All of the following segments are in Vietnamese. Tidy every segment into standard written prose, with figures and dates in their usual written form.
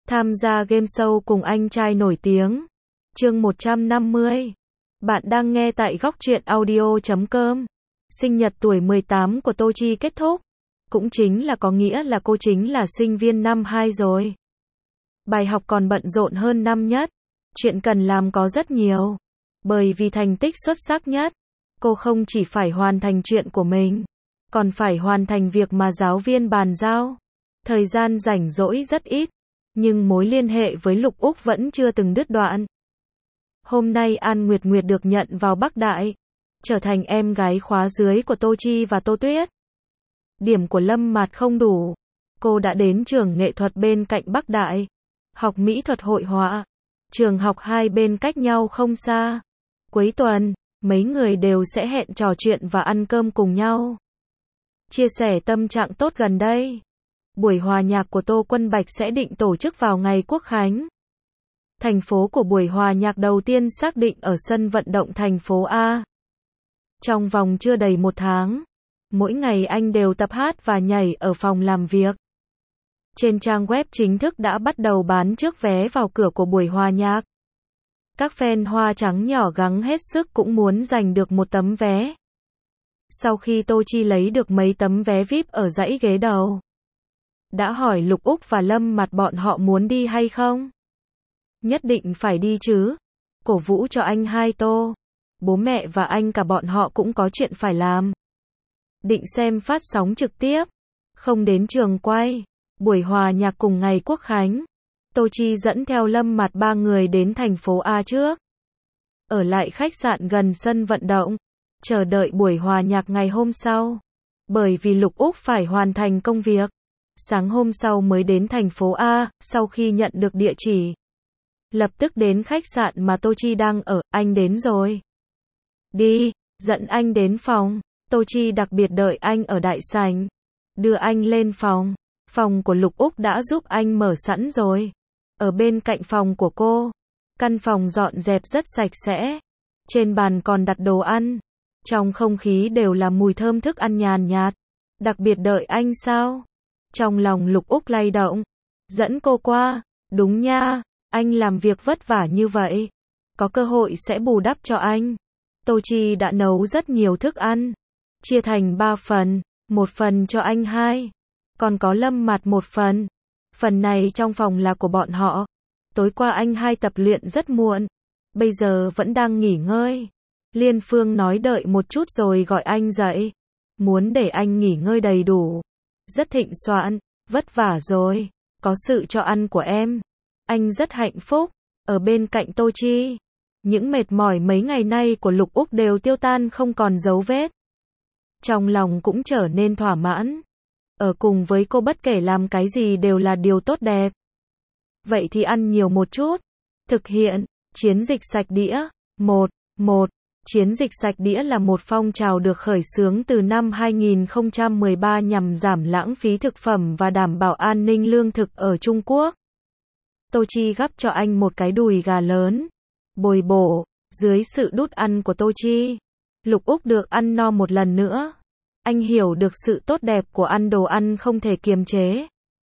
Tham gia game show cùng anh trai nổi tiếng. Chương 150. Bạn đang nghe tại Góc Truyện Audio.com. Sinh nhật tuổi 18 của Tô Chi kết thúc. Cũng chính là có nghĩa là cô chính là sinh viên năm 2 rồi. Bài học còn bận rộn hơn năm nhất. Chuyện cần làm có rất nhiều. Bởi vì thành tích xuất sắc nhất, cô không chỉ phải hoàn thành chuyện của mình, còn phải hoàn thành việc mà giáo viên bàn giao. Thời gian rảnh rỗi rất ít, nhưng mối liên hệ với Lục Úc vẫn chưa từng đứt đoạn. Hôm nay An Nguyệt Nguyệt được nhận vào Bắc Đại, trở thành em gái khóa dưới của Tô Chi và Tô Tuyết. Điểm của Lâm Mạt không đủ, cô đã đến trường nghệ thuật bên cạnh Bắc Đại, học mỹ thuật hội họa. Trường học hai bên cách nhau không xa. Cuối tuần, mấy người đều sẽ hẹn trò chuyện và ăn cơm cùng nhau. Chia sẻ tâm trạng tốt gần đây. Buổi hòa nhạc của Tô Quân Bạch sẽ định tổ chức vào ngày Quốc Khánh. Thành phố của buổi hòa nhạc đầu tiên xác định ở sân vận động thành phố A. Trong vòng chưa đầy 1 tháng, mỗi ngày anh đều tập hát và nhảy ở phòng làm việc. Trên trang web chính thức đã bắt đầu bán trước vé vào cửa của buổi hòa nhạc. Các fan Hoa Trắng nhỏ gắng hết sức cũng muốn giành được một tấm vé. Sau khi Tô Chi lấy được mấy tấm vé VIP ở dãy ghế đầu, đã hỏi Lục Úc và Lâm Mạt bọn họ muốn đi hay không. Nhất định phải đi chứ. Cổ vũ cho anh hai Tô. Bố mẹ và anh cả bọn họ cũng có chuyện phải làm. Định xem phát sóng trực tiếp, không đến trường quay. Buổi hòa nhạc cùng ngày Quốc Khánh, Tô Chi dẫn theo Lâm Mạt 3 người đến thành phố A trước. Ở lại khách sạn gần sân vận động, chờ đợi buổi hòa nhạc ngày hôm sau. Bởi vì Lục Úc phải hoàn thành công việc, sáng hôm sau mới đến thành phố A. Sau khi nhận được địa chỉ, lập tức đến khách sạn mà Tô Chi đang ở. Anh đến rồi. Đi, dẫn anh đến phòng. Tô Chi đặc biệt đợi anh ở đại sảnh, đưa anh lên phòng. Phòng của Lục Úc đã giúp anh mở sẵn rồi. Ở bên cạnh phòng của cô, căn phòng dọn dẹp rất sạch sẽ. Trên bàn còn đặt đồ ăn. Trong không khí đều là mùi thơm thức ăn nhàn nhạt. Đặc biệt đợi anh sao? Trong lòng Lục Úc lay động. Dẫn cô qua. Đúng nha, anh làm việc vất vả như vậy, có cơ hội sẽ bù đắp cho anh. Tô Chi đã nấu rất nhiều thức ăn, chia thành 3 phần, một phần cho anh hai, còn có Lâm Mạt một phần. Phần này trong phòng là của bọn họ. Tối qua anh hai tập luyện rất muộn, bây giờ vẫn đang nghỉ ngơi. Liên Phương nói đợi một chút rồi gọi anh dậy, muốn để anh nghỉ ngơi đầy đủ. Rất thịnh soạn, vất vả rồi, có sự cho ăn của em. Anh rất hạnh phúc, ở bên cạnh Tô Chi. Những mệt mỏi mấy ngày nay của Lục Úc đều tiêu tan không còn dấu vết. Trong lòng cũng trở nên thỏa mãn. Ở cùng với cô bất kể làm cái gì đều là điều tốt đẹp. Vậy thì ăn nhiều một chút. Thực hiện chiến dịch sạch đĩa. 1. Chiến dịch sạch đĩa là một phong trào được khởi xướng từ năm 2013 nhằm giảm lãng phí thực phẩm và đảm bảo an ninh lương thực ở Trung Quốc. Tô Chi gắp cho anh một cái đùi gà lớn, bồi bổ. Dưới sự đút ăn của Tô Chi, Lục Úc được ăn no một lần nữa. Anh hiểu được sự tốt đẹp của ăn đồ ăn không thể kiềm chế.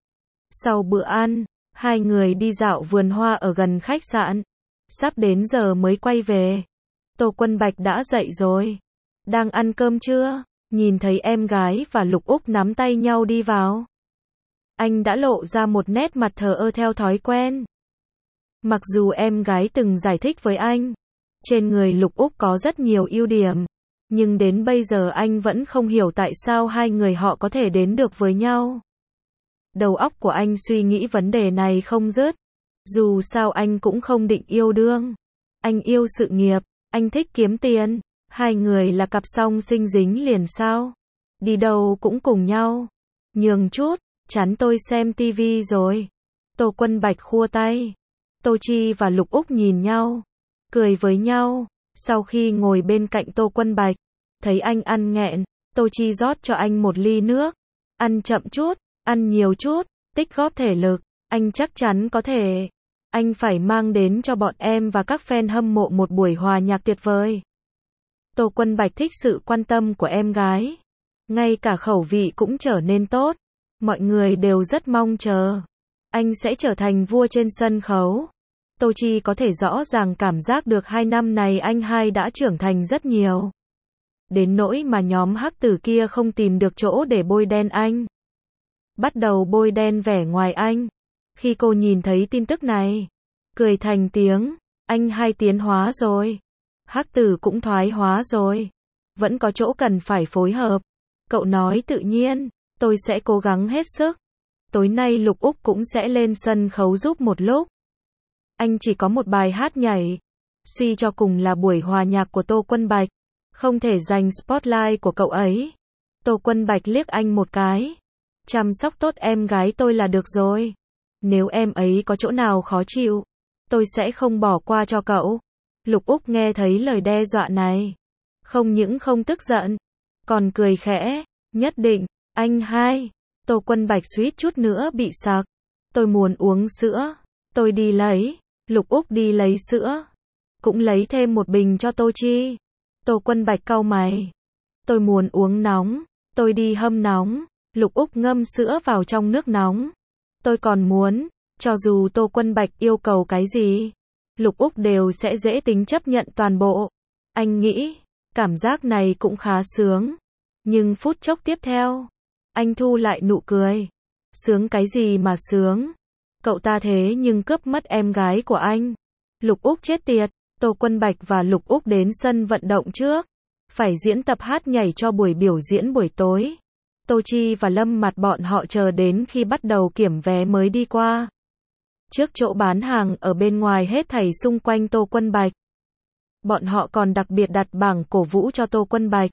Sau bữa ăn, hai người đi dạo vườn hoa ở gần khách sạn. Sắp đến giờ mới quay về. Tô Quân Bạch đã dậy rồi. Đang ăn cơm chưa? Nhìn thấy em gái và Lục Úc nắm tay nhau đi vào, anh đã lộ ra một nét mặt thờ ơ theo thói quen. Mặc dù em gái từng giải thích với anh, trên người Lục Úc có rất nhiều ưu điểm, nhưng đến bây giờ anh vẫn không hiểu tại sao hai người họ có thể đến được với nhau. Đầu óc của anh suy nghĩ vấn đề này không dứt. Dù sao anh cũng không định yêu đương. Anh yêu sự nghiệp, anh thích kiếm tiền. Hai người là cặp song sinh dính liền sao? Đi đâu cũng cùng nhau. Nhường chút, chán tôi xem tivi rồi. Tô Quân Bạch khua tay. Tô Chi và Lục Úc nhìn nhau, cười với nhau. Sau khi ngồi bên cạnh Tô Quân Bạch, thấy anh ăn nghẹn, Tô Chi rót cho anh một ly nước. Ăn chậm chút, ăn nhiều chút, tích góp thể lực, anh chắc chắn có thể. Anh phải mang đến cho bọn em và các fan hâm mộ một buổi hòa nhạc tuyệt vời. Tô Quân Bạch thích sự quan tâm của em gái. Ngay cả khẩu vị cũng trở nên tốt. Mọi người đều rất mong chờ. anh sẽ trở thành vua trên sân khấu. Tô Chi có thể rõ ràng cảm giác được 2 năm này anh hai đã trưởng thành rất nhiều. Đến nỗi mà nhóm hắc tử kia không tìm được chỗ để bôi đen anh. Bắt đầu bôi đen vẻ ngoài anh. Khi cô nhìn thấy tin tức này, cười thành tiếng, anh hai tiến hóa rồi. Hắc tử cũng thoái hóa rồi. Vẫn có chỗ cần phải phối hợp. Cậu nói tự nhiên, tôi sẽ cố gắng hết sức. Tối nay Lục Úc cũng sẽ lên sân khấu giúp một lúc. Anh chỉ có một bài hát nhảy. Suy cho cùng là buổi hòa nhạc của Tô Quân Bạch. Không thể giành spotlight của cậu ấy. Tô Quân Bạch liếc anh một cái. Chăm sóc tốt em gái tôi là được rồi. Nếu em ấy có chỗ nào khó chịu, tôi sẽ không bỏ qua cho cậu. Lục Úc nghe thấy lời đe dọa này. Không những không tức giận, còn cười khẽ. Nhất định, anh hai. Tô Quân Bạch suýt chút nữa bị sặc. Tôi muốn uống sữa. Tôi đi lấy. Lục Úc đi lấy sữa. Cũng lấy thêm một bình cho Tô Chi. Tô Quân Bạch cau mày. Tôi muốn uống nóng. Tôi đi hâm nóng. Lục Úc ngâm sữa vào trong nước nóng. Tôi còn muốn. Cho dù Tô Quân Bạch yêu cầu cái gì, Lục Úc đều sẽ dễ tính chấp nhận toàn bộ. Anh nghĩ, cảm giác này cũng khá sướng. Nhưng phút chốc tiếp theo, anh thu lại nụ cười. Sướng cái gì mà sướng? Cậu ta thế nhưng cướp mất em gái của anh. Lục Úc chết tiệt. Tô Quân Bạch và Lục Úc đến sân vận động trước. Phải diễn tập hát nhảy cho buổi biểu diễn buổi tối. Tô Chi và Lâm Mặt bọn họ chờ đến khi bắt đầu kiểm vé mới đi qua. Trước chỗ bán hàng ở bên ngoài hết thảy xung quanh Tô Quân Bạch. Bọn họ còn đặc biệt đặt bảng cổ vũ cho Tô Quân Bạch.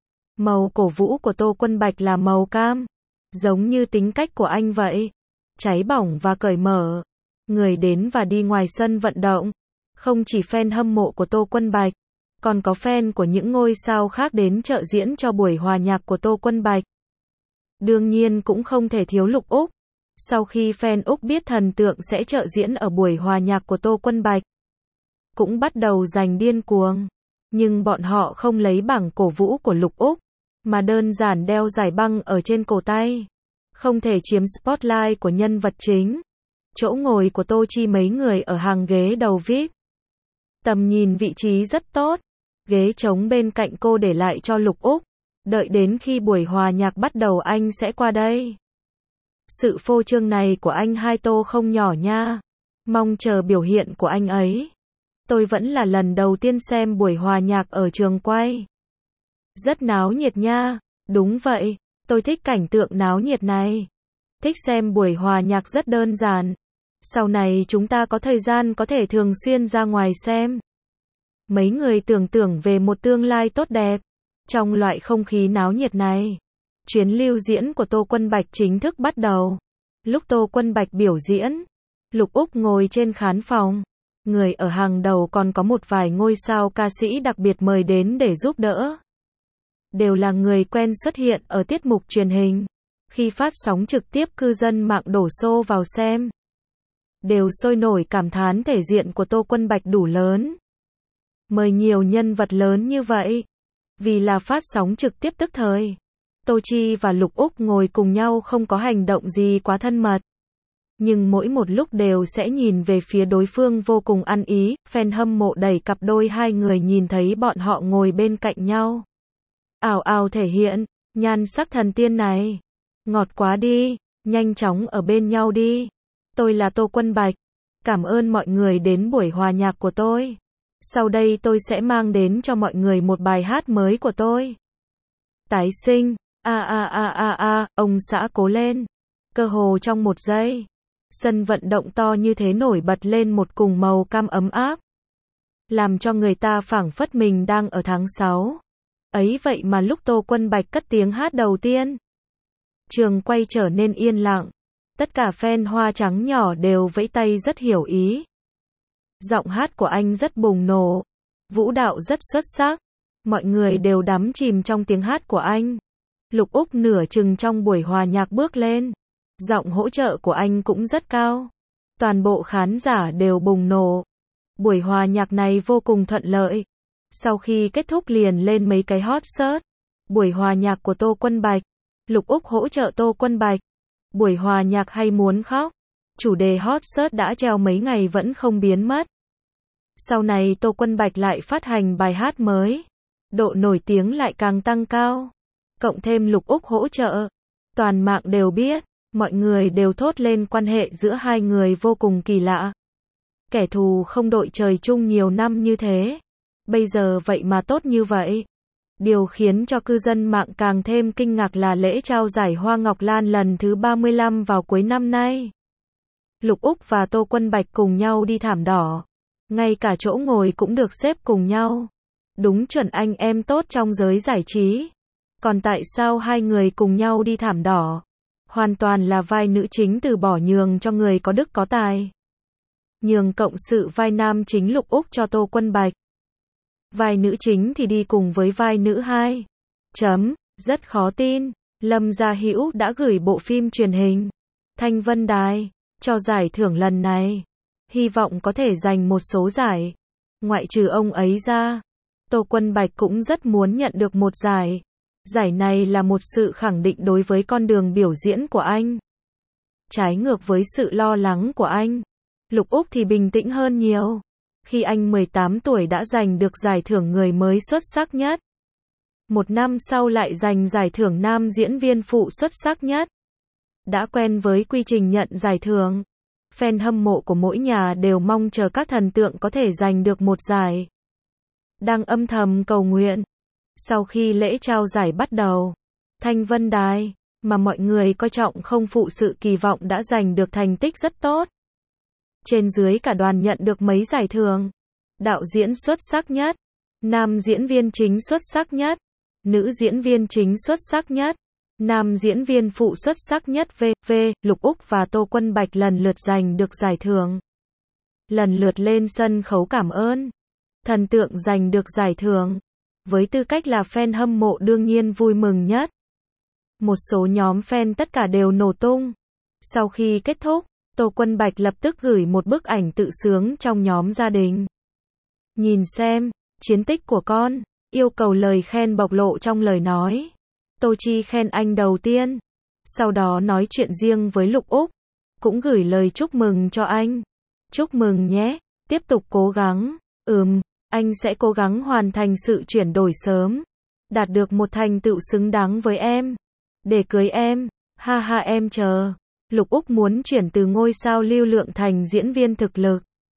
Màu cổ vũ của Tô Quân Bạch là màu cam. Giống như tính cách của anh vậy. Cháy bỏng và cởi mở. Người đến và đi ngoài sân vận động. Không chỉ fan hâm mộ của Tô Quân Bạch, còn có fan của những ngôi sao khác đến trợ diễn cho buổi hòa nhạc của Tô Quân Bạch. Đương nhiên cũng không thể thiếu Lục Úc. Sau khi fan Úc biết thần tượng sẽ trợ diễn ở buổi hòa nhạc của Tô Quân Bạch, cũng bắt đầu giành điên cuồng. Nhưng bọn họ không lấy bảng cổ vũ của Lục Úc, mà đơn giản đeo giải băng ở trên cổ tay. Không thể chiếm spotlight của nhân vật chính. Chỗ ngồi của Tô Chi mấy người ở hàng ghế đầu VIP. Tầm nhìn vị trí rất tốt. Ghế trống bên cạnh cô để lại cho Lục Úc. Đợi đến khi buổi hòa nhạc bắt đầu anh sẽ qua đây. Sự phô trương này của anh hai Tô không nhỏ nha. Mong chờ biểu hiện của anh ấy. Tôi vẫn là lần đầu tiên xem buổi hòa nhạc ở trường quay. Rất náo nhiệt nha. Đúng vậy, tôi thích cảnh tượng náo nhiệt này. Thích xem buổi hòa nhạc rất đơn giản. Sau này chúng ta có thời gian có thể thường xuyên ra ngoài xem. Mấy người tưởng tượng về một tương lai tốt đẹp. Trong loại không khí náo nhiệt này, chuyến lưu diễn của Tô Quân Bạch chính thức bắt đầu. Lúc Tô Quân Bạch biểu diễn, Lục Úc ngồi trên khán phòng. Người ở hàng đầu còn có một vài ngôi sao ca sĩ đặc biệt mời đến để giúp đỡ. Đều là người quen xuất hiện ở tiết mục truyền hình. Khi phát sóng trực tiếp cư dân mạng đổ xô vào xem. Đều sôi nổi cảm thán thể diện của Tô Quân Bạch đủ lớn. Mời nhiều nhân vật lớn như vậy. Vì là phát sóng trực tiếp tức thời. Tô Chi và Lục Úc ngồi cùng nhau không có hành động gì quá thân mật. Nhưng mỗi một lúc đều sẽ nhìn về phía đối phương vô cùng ăn ý. Fan hâm mộ đẩy cặp đôi hai người nhìn thấy bọn họ ngồi bên cạnh nhau. Ào ào thể hiện, nhan sắc thần tiên này. Ngọt quá đi, nhanh chóng ở bên nhau đi. Tôi là Tô Quân Bạch. Cảm ơn mọi người đến buổi hòa nhạc của tôi. Sau đây tôi sẽ mang đến cho mọi người một bài hát mới của tôi. Tái sinh, ông xã cố lên. Cơ hồ trong một giây. Sân vận động to như thế nổi bật lên một cùng màu cam ấm áp. Làm cho người ta phảng phất mình đang ở tháng 6. Ấy vậy mà lúc Tô Quân Bạch cất tiếng hát đầu tiên, trường quay trở nên yên lặng. Tất cả fan hoa trắng nhỏ đều vẫy tay rất hiểu ý. Giọng hát của anh rất bùng nổ. Vũ đạo rất xuất sắc. Mọi người đều đắm chìm trong tiếng hát của anh. Lục Úc nửa chừng trong buổi hòa nhạc bước lên. Giọng hỗ trợ của anh cũng rất cao. Toàn bộ khán giả đều bùng nổ. Buổi hòa nhạc này vô cùng thuận lợi. Sau khi kết thúc liền lên mấy cái hot search. Buổi hòa nhạc của Tô Quân Bạch. Lục Úc hỗ trợ Tô Quân Bạch. Buổi hòa nhạc hay muốn khóc. chủ đề hot search đã treo mấy ngày vẫn không biến mất. Sau này Tô Quân Bạch lại phát hành bài hát mới, độ nổi tiếng lại càng tăng cao. Cộng thêm Lục Úc hỗ trợ, toàn mạng đều biết, mọi người đều thốt lên quan hệ giữa hai người vô cùng kỳ lạ. Kẻ thù không đội trời chung nhiều năm như thế, bây giờ vậy mà tốt như vậy. Điều khiến cho cư dân mạng càng thêm kinh ngạc là lễ trao giải Hoa Ngọc Lan lần thứ 35 vào cuối năm nay. Lục Úc và Tô Quân Bạch cùng nhau đi thảm đỏ, ngay cả chỗ ngồi cũng được xếp cùng nhau. Đúng chuẩn anh em tốt trong giới giải trí. Còn tại sao hai người cùng nhau đi thảm đỏ? Hoàn toàn là vai nữ chính từ bỏ nhường cho người có đức có tài. Nhường cộng sự vai nam chính Lục Úc cho Tô Quân Bạch. Vai nữ chính thì đi cùng với vai nữ hai. Rất khó tin, Lâm Gia Hữu đã gửi bộ phim truyền hình Thanh Vân Đài cho giải thưởng lần này. Hy vọng có thể giành một số giải. Ngoại trừ ông ấy ra, Tô Quân Bạch cũng rất muốn nhận được một giải. Giải này là một sự khẳng định đối với con đường biểu diễn của anh. Trái ngược với sự lo lắng của anh, Lục Úc thì bình tĩnh hơn nhiều. Khi anh 18 tuổi đã giành được giải thưởng người mới xuất sắc nhất. Một năm sau lại giành giải thưởng nam diễn viên phụ xuất sắc nhất. Đã quen với quy trình nhận giải thưởng, fan hâm mộ của mỗi nhà đều mong chờ các thần tượng có thể giành được một giải. Đang âm thầm cầu nguyện. Sau khi lễ trao giải bắt đầu, Thanh Vân Đài, mà mọi người coi trọng không phụ sự kỳ vọng đã giành được thành tích rất tốt. Trên dưới cả đoàn nhận được mấy giải thưởng. Đạo diễn xuất sắc nhất, nam diễn viên chính xuất sắc nhất, nữ diễn viên chính xuất sắc nhất, nam diễn viên phụ xuất sắc nhất v.v. Lục Úc và Tô Quân Bạch lần lượt giành được giải thưởng. Lần lượt lên sân khấu cảm ơn. Thần tượng giành được giải thưởng. Với tư cách là fan hâm mộ đương nhiên vui mừng nhất. Một số nhóm fan tất cả đều nổ tung. Sau khi kết thúc, Tô Quân Bạch lập tức gửi một bức ảnh tự sướng trong nhóm gia đình. Nhìn xem, chiến tích của con, yêu cầu lời khen bộc lộ trong lời nói. Tô Chi khen anh đầu tiên, sau đó nói chuyện riêng với Lục Úc, cũng gửi lời chúc mừng cho anh. Chúc mừng nhé, tiếp tục cố gắng, anh sẽ cố gắng hoàn thành sự chuyển đổi sớm, đạt được một thành tựu xứng đáng với em, để cưới em, ha ha em chờ. Lục Úc muốn chuyển từ ngôi sao lưu lượng thành diễn viên thực lực,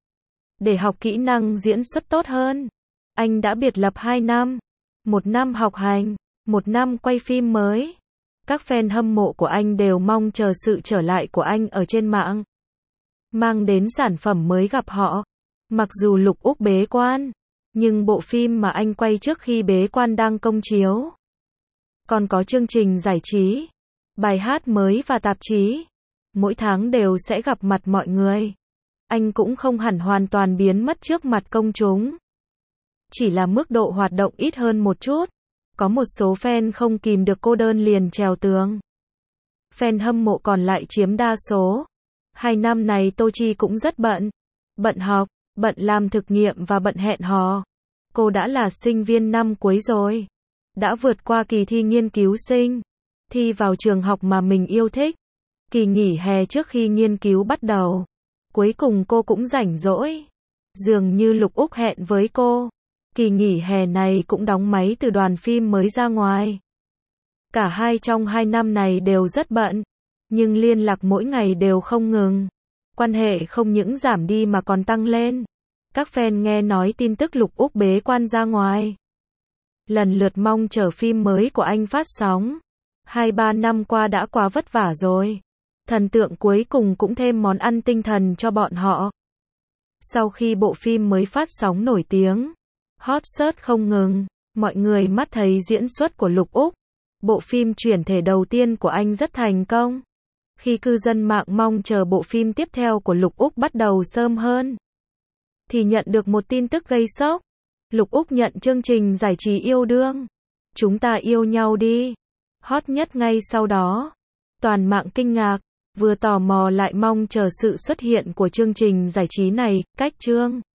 để học kỹ năng diễn xuất tốt hơn. Anh đã biệt lập 2 năm, 1 năm học hành, 1 năm quay phim mới. Các fan hâm mộ của anh đều mong chờ sự trở lại của anh ở trên mạng, mang đến sản phẩm mới gặp họ. Mặc dù Lục Úc bế quan, nhưng bộ phim mà anh quay trước khi bế quan đang công chiếu. Còn có chương trình giải trí, bài hát mới và tạp chí. Mỗi tháng đều sẽ gặp mặt mọi người. Anh cũng không hẳn hoàn toàn biến mất trước mặt công chúng. Chỉ là mức độ hoạt động ít hơn một chút. Có một số fan không kìm được cô đơn liền trèo tường. Fan hâm mộ còn lại chiếm đa số. 2 năm này Tô Chi cũng rất bận. Bận học, bận làm thực nghiệm và bận hẹn hò. Cô đã là sinh viên năm cuối rồi. Đã vượt qua kỳ thi nghiên cứu sinh. Thi vào trường học mà mình yêu thích. Kỳ nghỉ hè trước khi nghiên cứu bắt đầu. Cuối cùng cô cũng rảnh rỗi. Dường như Lục Úc hẹn với cô. Kỳ nghỉ hè này cũng đóng máy từ đoàn phim mới ra ngoài. Cả hai trong 2 năm này đều rất bận. Nhưng liên lạc mỗi ngày đều không ngừng. Quan hệ không những giảm đi mà còn tăng lên. Các fan nghe nói tin tức Lục Úc bế quan ra ngoài. Lần lượt mong chờ phim mới của anh phát sóng. 2-3 năm qua đã quá vất vả rồi. Thần tượng cuối cùng cũng thêm món ăn tinh thần cho bọn họ. Sau khi bộ phim mới phát sóng nổi tiếng, hot search không ngừng, mọi người mắt thấy diễn xuất của Lục Úc. Bộ phim chuyển thể đầu tiên của anh rất thành công. Khi cư dân mạng mong chờ bộ phim tiếp theo của Lục Úc bắt đầu sớm hơn, thì nhận được một tin tức gây sốc. Lục Úc nhận chương trình giải trí yêu đương. Chúng ta yêu nhau đi. Hot nhất ngay sau đó. Toàn mạng kinh ngạc, vừa tò mò lại mong chờ sự xuất hiện của chương trình giải trí này. Cách chương